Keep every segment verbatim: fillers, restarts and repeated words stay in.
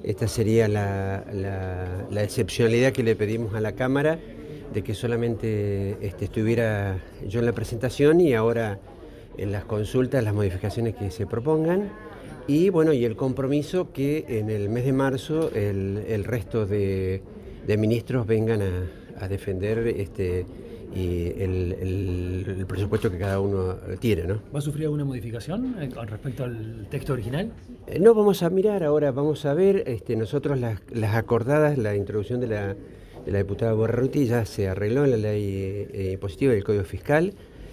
esta sería la, la, la excepcionalidad que le pedimos a la Cámara, de que solamente este, estuviera yo en la presentación y ahora en las consultas, las modificaciones que se propongan. Y bueno, y el compromiso que en el mes de marzo el, el resto de, de ministros vengan a, a defender este, y el, el, el presupuesto que cada uno tiene, ¿no? ¿Va a sufrir alguna modificación eh, con respecto al texto original? Eh, no, vamos a mirar ahora, vamos a ver, este, nosotros las, las acordadas, la introducción de la, de la diputada Borruti ya se arregló en la ley eh, impositiva del Código Fiscal.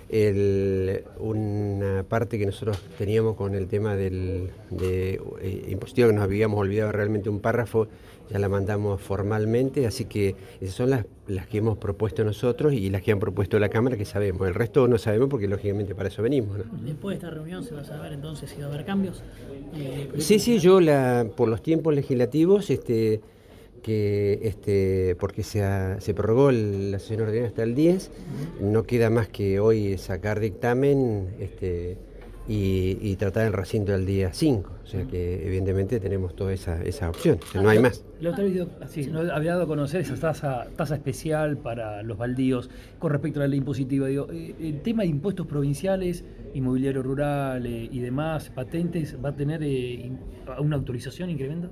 El, una parte que nosotros teníamos con el tema del de, eh, impositivo, que nos habíamos olvidado realmente un párrafo, ya la mandamos formalmente, así que esas son las, las que hemos propuesto nosotros y las que han propuesto la Cámara, que sabemos. El resto no sabemos porque lógicamente para eso venimos, ¿no? Después de esta reunión se va a saber entonces si va a haber cambios. Eh, sí, sí, yo la, por los tiempos legislativos, este que este porque se, ha, se prorrogó el, la sesión ordinaria hasta el diez, no queda más que hoy sacar dictamen este, y, y tratar el recinto al día cinco, o sea que evidentemente tenemos toda esa, esa opción, o sea, no hay más. La otra vez sí, no, había dado a conocer esa tasa, tasa especial para los baldíos con respecto a la ley impositiva. Digo, el tema de impuestos provinciales, inmobiliario rural eh, y demás, patentes, ¿va a tener eh, una autorización incremento?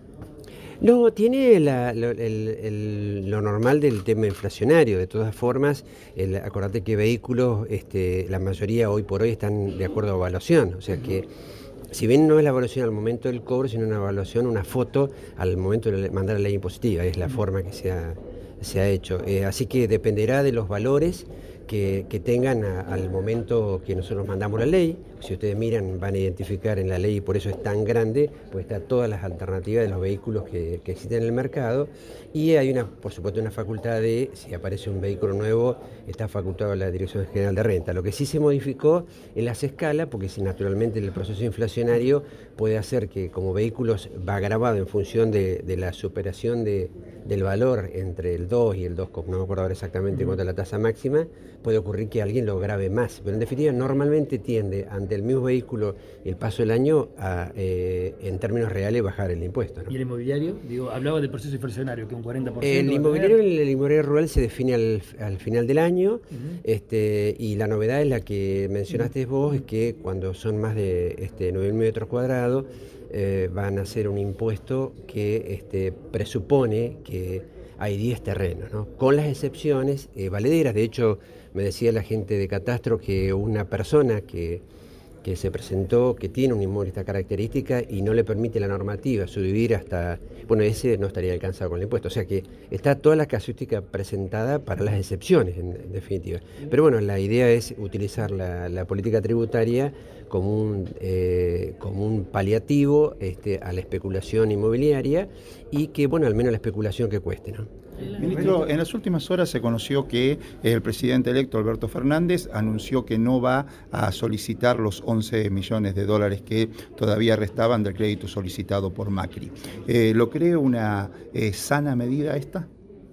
No, tiene la, lo, el, el, lo normal del tema inflacionario. De todas formas, el, acordate que vehículos, este, la mayoría hoy por hoy están de acuerdo a evaluación. O sea que, si bien no es la evaluación al momento del cobro, sino una evaluación, una foto al momento de mandar la ley impositiva. Es la forma que se ha, se ha hecho. Eh, así que dependerá de los valores que, que tengan a, al momento que nosotros mandamos la ley. Si ustedes miran, van a identificar en la ley, y por eso es tan grande, pues está todas las alternativas de los vehículos que, que existen en el mercado. Y hay una, por supuesto, una facultad de, si aparece un vehículo nuevo, está facultado la Dirección General de Renta. Lo que sí se modificó en las escalas, porque si naturalmente el proceso inflacionario puede hacer que como vehículos va agravado en función de, de la superación de, del valor entre el dos y el dos, no me acuerdo ahora exactamente cuánto es la tasa máxima, puede ocurrir que alguien lo grave más. Pero en definitiva, normalmente tiende ante el mismo vehículo y el paso del año a, eh, en términos reales, bajar el impuesto, ¿no? ¿Y el inmobiliario? Digo, hablaba del proceso inflacionario, que un cuarenta por ciento... El inmobiliario, el, el inmobiliario rural se define al, al final del año, uh-huh. este, y la novedad es la que mencionaste uh-huh. vos, es que cuando son más de este, nueve mil metros cuadrados, eh, van a hacer un impuesto que este, presupone que hay diez terrenos, ¿no? Con las excepciones eh, valederas. De hecho, me decía la gente de Catastro que una persona que, que se presentó, que tiene un inmueble de esta característica y no le permite la normativa subvivir hasta, bueno, ese no estaría alcanzado con el impuesto. O sea que está toda la casuística presentada para las excepciones, en, en definitiva. Pero bueno, la idea es utilizar la, la política tributaria como un, eh, como un paliativo este, a la especulación inmobiliaria y que, bueno, al menos la especulación que cueste, ¿no? Ministro, en las últimas horas se conoció que el presidente electo Alberto Fernández anunció que no va a solicitar los once millones de dólares que todavía restaban del crédito solicitado por Macri. Eh, ¿Lo cree una eh, sana medida esta?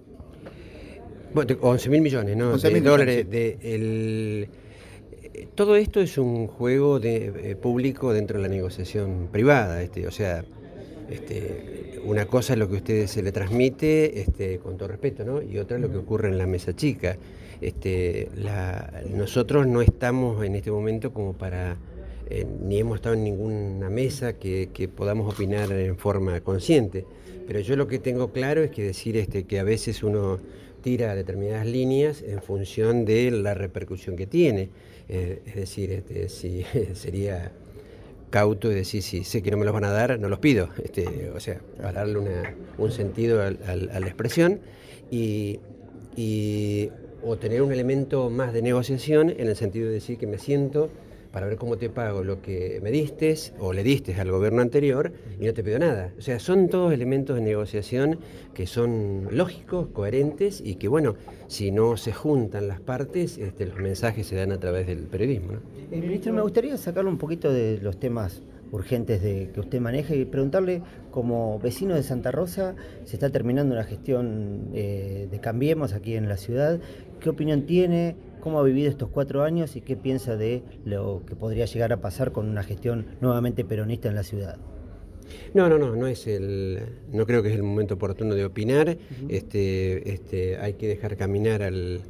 Bueno, once mil millones, ¿no? once mil dólares. De, el, todo esto es un juego de, eh, público dentro de la negociación privada, este, o sea... Este, una cosa es lo que a ustedes se le transmite, este, con todo respeto, ¿no? Y otra es lo que ocurre en la mesa chica. Este, la, nosotros no estamos en este momento como para, eh, ni hemos estado en ninguna mesa que, que podamos opinar en forma consciente. Pero yo lo que tengo claro es que decir este, que a veces uno tira determinadas líneas en función de la repercusión que tiene. Eh, es decir, este, si sería... cauto y decir, si sé que no me los van a dar, no los pido, este, o sea, para darle una, un sentido al, al, a la expresión y, y o tener un elemento más de negociación en el sentido de decir que me siento para ver cómo te pago lo que me diste o le diste al gobierno anterior y no te pido nada. O sea, son todos elementos de negociación que son lógicos, coherentes y que, bueno, si no se juntan las partes, este, los mensajes se dan a través del periodismo, ¿no? Eh, ministro, me gustaría sacarle un poquito de los temas urgentes de, que usted maneja y preguntarle, como vecino de Santa Rosa, se está terminando una gestión eh, de Cambiemos aquí en la ciudad. ¿Qué opinión tiene? ¿Cómo ha vivido estos cuatro años y qué piensa de lo que podría llegar a pasar con una gestión nuevamente peronista en la ciudad? No, no, no, no es el, no creo que es el momento oportuno de opinar. Uh-huh. este, este, hay que dejar caminar al,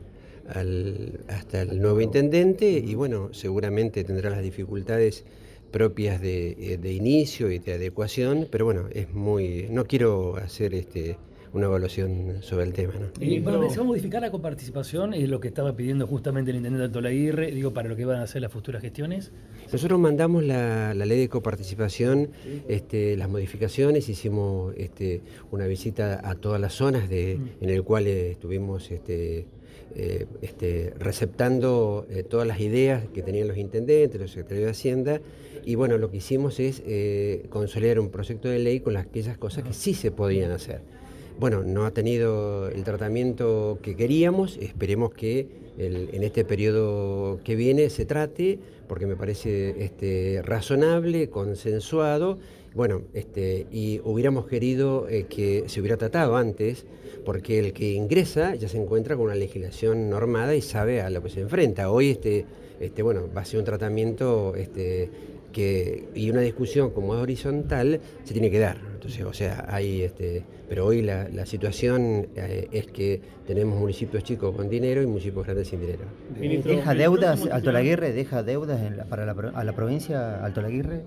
al, hasta el nuevo intendente y bueno, seguramente tendrá las dificultades propias de, de inicio y de adecuación, pero bueno, es muy, no quiero hacer este una evaluación sobre el tema, ¿no? Eh, bueno, ¿se va a modificar la coparticipación? Es lo que estaba pidiendo justamente el intendente Altolaguirre, digo, para lo que van a hacer las futuras gestiones. Nosotros mandamos la, la ley de coparticipación, este, las modificaciones, hicimos este, una visita a todas las zonas de, mm. en el cual eh, estuvimos este, eh, este, receptando eh, todas las ideas que tenían los intendentes, los secretarios de Hacienda, y bueno, lo que hicimos es eh, consolidar un proyecto de ley con las, aquellas cosas que sí se podían hacer. Bueno, no ha tenido el tratamiento que queríamos, esperemos que el, en este periodo que viene se trate, porque me parece este, razonable, consensuado, bueno, este, y hubiéramos querido eh, que se hubiera tratado antes, porque el que ingresa ya se encuentra con una legislación normada y sabe a lo que se enfrenta. Hoy este, este, bueno, va a ser un tratamiento este, que, y una discusión como es horizontal se tiene que dar. Entonces, o sea, hay este, pero hoy la, la situación eh, es que tenemos municipios chicos con dinero y municipios grandes sin dinero. Ministro, ¿Deja deudas, Altolaguirre, deja deudas en la, para la, a la provincia Altolaguirre?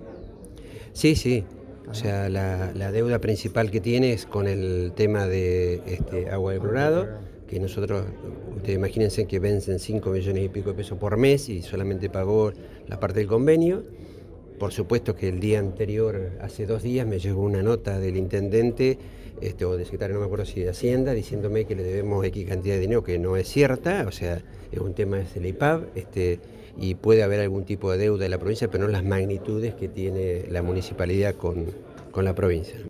Sí, sí. O sea, la, la deuda principal que tiene es con el tema de este, agua de clorado, que nosotros, ustedes imagínense que vencen cinco millones y pico de pesos por mes y solamente pagó la parte del convenio. Por supuesto que el día anterior, hace dos días, me llegó una nota del intendente este, o del secretario, no me acuerdo si de Hacienda, diciéndome que le debemos X cantidad de dinero, que no es cierta, o sea, es un tema del I P A B, este, y puede haber algún tipo de deuda de la provincia, pero no las magnitudes que tiene la municipalidad con, con la provincia.